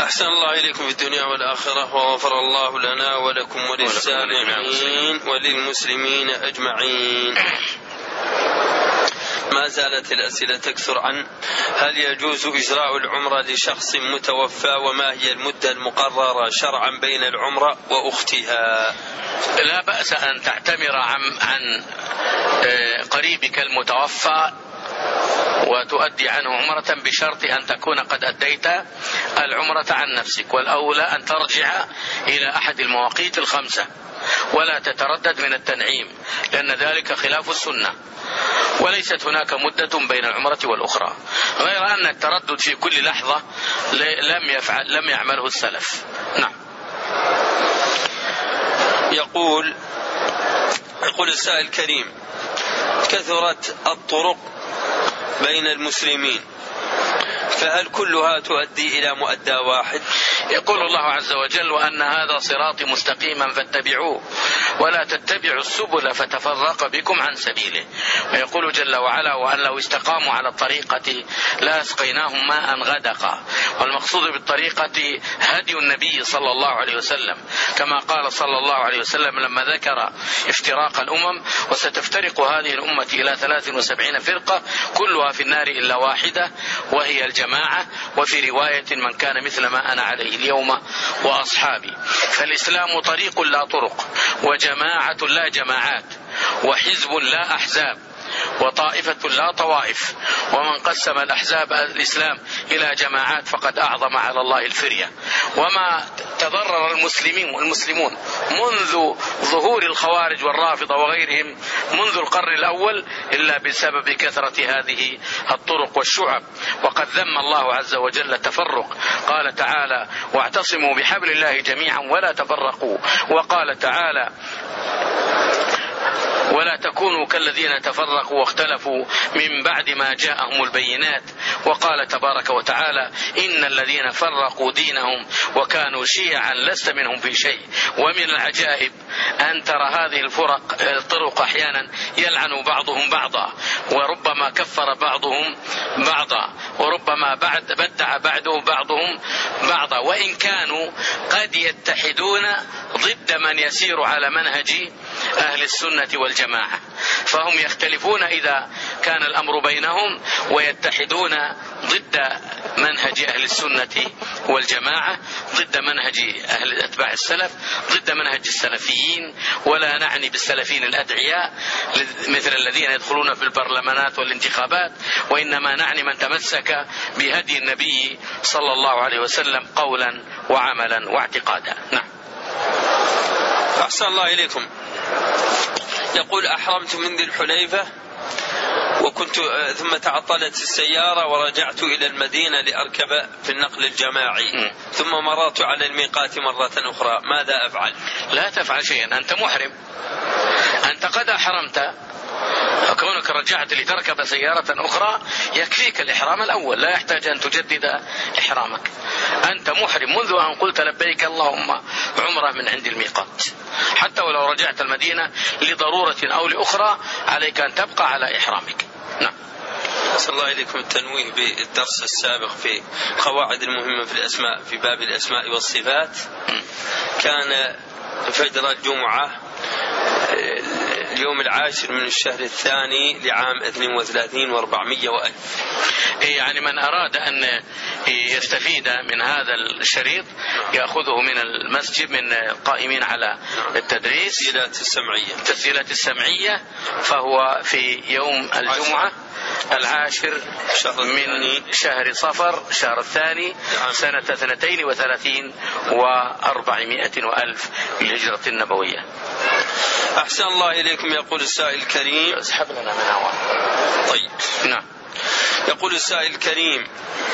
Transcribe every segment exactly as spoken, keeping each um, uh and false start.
أحسن الله إليكم في الدنيا والآخرة، وغفر الله لنا ولكم وللسامعين وللمسلمين أجمعين. ما زالت الأسئلة تكثر عن هل يجوز إجراء العمرة لشخص متوفى، وما هي المدة المقررة شرعا بين العمرة وأختها؟ لا بأس أن تعتمر عن, عن قريبك المتوفى وتؤدي عنه عمرة بشرط أن تكون قد أديت العمرة عن نفسك، والأولى أن ترجع إلى أحد المواقيت الخمسة ولا تتردد من التنعيم، لأن ذلك خلاف السنة، وليست هناك مدة بين العمرة والأخرى، غير أن التردد في كل لحظة لم يفعل لم يعمله السلف. نعم. يقول يقول السائل الكريم: كثرت الطرق بين المسلمين، فهل كلها تؤدي إلى مؤدى واحد؟ يقول الله عز وجل: وأن هذا صراطي مستقيما فاتبعوه ولا تتبعوا السبل فتفرق بكم عن سبيله. ويقول جل وعلا: وأن لو استقاموا على الطريقة لا أسقيناهم ماء غدقا. والمقصود بالطريقة هدي النبي صلى الله عليه وسلم، كما قال صلى الله عليه وسلم لما ذكر افتراق الأمم: وستفترق هذه الأمة إلى ثلاث وسبعين فرقة كلها في النار إلا واحدة وهي الجماعة. وفي رواية: من كان مثل ما أنا عليه اليوم وأصحابي. فالإسلام طريق لا طرق، وجماعة لا جماعات، وحزب لا أحزاب، وطائفة لا طوائف. ومن قسم الأحزاب الإسلام إلى جماعات فقد أعظم على الله الفرية. وما تضرر المسلمين والمسلمون منذ ظهور الخوارج والرافضة وغيرهم منذ القرن الأول إلا بسبب كثرة هذه الطرق والشعب. وقد ذم الله عز وجل التفرق، قال تعالى: واعتصموا بحبل الله جميعا ولا تفرقوا. وقال تعالى: ولا تكونوا كالذين تفرقوا واختلفوا من بعد ما جاءهم البينات. وقال تبارك وتعالى: إن الذين فرقوا دينهم وكانوا شيعا لست منهم في شيء. ومن العجائب أن ترى هذه الفرق الطرق أحيانا يلعن بعضهم بعضا، وربما كفر بعضهم بعضا، وربما بعد بدع بعده بعضهم بعضا، وإن كانوا قد يتحدون ضد من يسير على منهج أهل السنة والجماعة. فهم يختلفون إذا كان الأمر بينهم، ويتحدون ضد منهج أهل السنة والجماعة، ضد منهج أهل أتباع السلف، ضد منهج السلفيين. ولا نعني بالسلفيين الأدعياء مثل الذين يدخلون في البرلمانات والانتخابات، وإنما نعني من تمسك بهدي النبي صلى الله عليه وسلم قولا وعملا واعتقادا. نعم. أحسن الله إليكم. يقول: أحرمت من ذي الحليفة وكنت ثم تعطلت السيارة ورجعت إلى المدينة لأركب في النقل الجماعي، ثم مررت على الميقات مرة أخرى، ماذا أفعل؟ لا تفعل شيئا، أنت محرم، أنت قد أحرمت، فكونك رجعت لتركب سيارة أخرى يكفيك الإحرام الأول، لا يحتاج أن تجدد إحرامك. أنت محرم منذ أن قلت لبيك اللهم عمرة من عند الميقات، حتى ولو رجعت المدينة لضرورة أو لأخرى عليك أن تبقى على إحرامك. نعم. صلى الله إليكم التنويه بالدرس السابق في قواعد المهمة في الأسماء في باب الأسماء والصفات. كان فجر الجمعة اليوم العاشر من الشهر الثاني لعام اثنين وثلاثين وأربعمائة وألف. يعني من أراد أن يستفيد من هذا الشريط يأخذه من المسجد من القائمين على التدريس تسجيلات السمعية التسجيلات السمعية فهو في يوم الجمعة العاشر من شهر صفر شهر الثاني سنة اثنتين وثلاثين وأربعمائة وألف للهجرة النبوية. أحسن الله إليكم. يقول السائل الكريم: اسحب لنا من هوا. طيب. نعم. يقول السائل الكريم: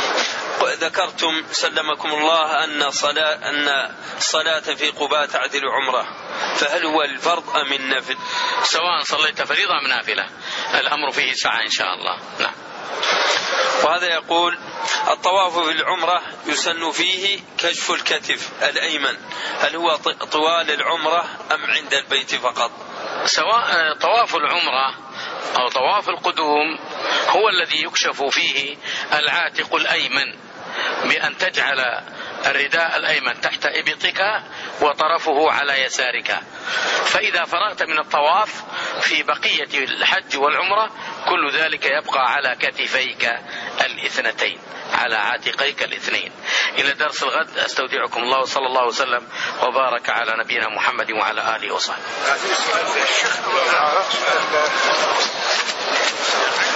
ذكرتم سلمكم الله أن صلاة أن الصلاة في قباء تعدل عمرة، فهل هو الفرض أم النفل؟ سواء صليت فريضة أم نافلة الأمر فيه سعة إن شاء الله. نعم. وهذا يقول: الطواف في العمرة يسن فيه كشف الكتف الأيمن، هل هو طوال العمرة أم عند البيت فقط؟ سواء طواف العمرة أو طواف القدوم هو الذي يكشف فيه العاتق الأيمن بأن تجعل الرداء الأيمن تحت إبطك وطرفه على يسارك. فإذا فرغت من الطواف في بقية الحج والعمرة كل ذلك يبقى على كتفيك الاثنتين، على عاتقيك الاثنين. إلى درس الغد أستودعكم الله، صلى الله وسلم وبارك على نبينا محمد وعلى آله وصحبه.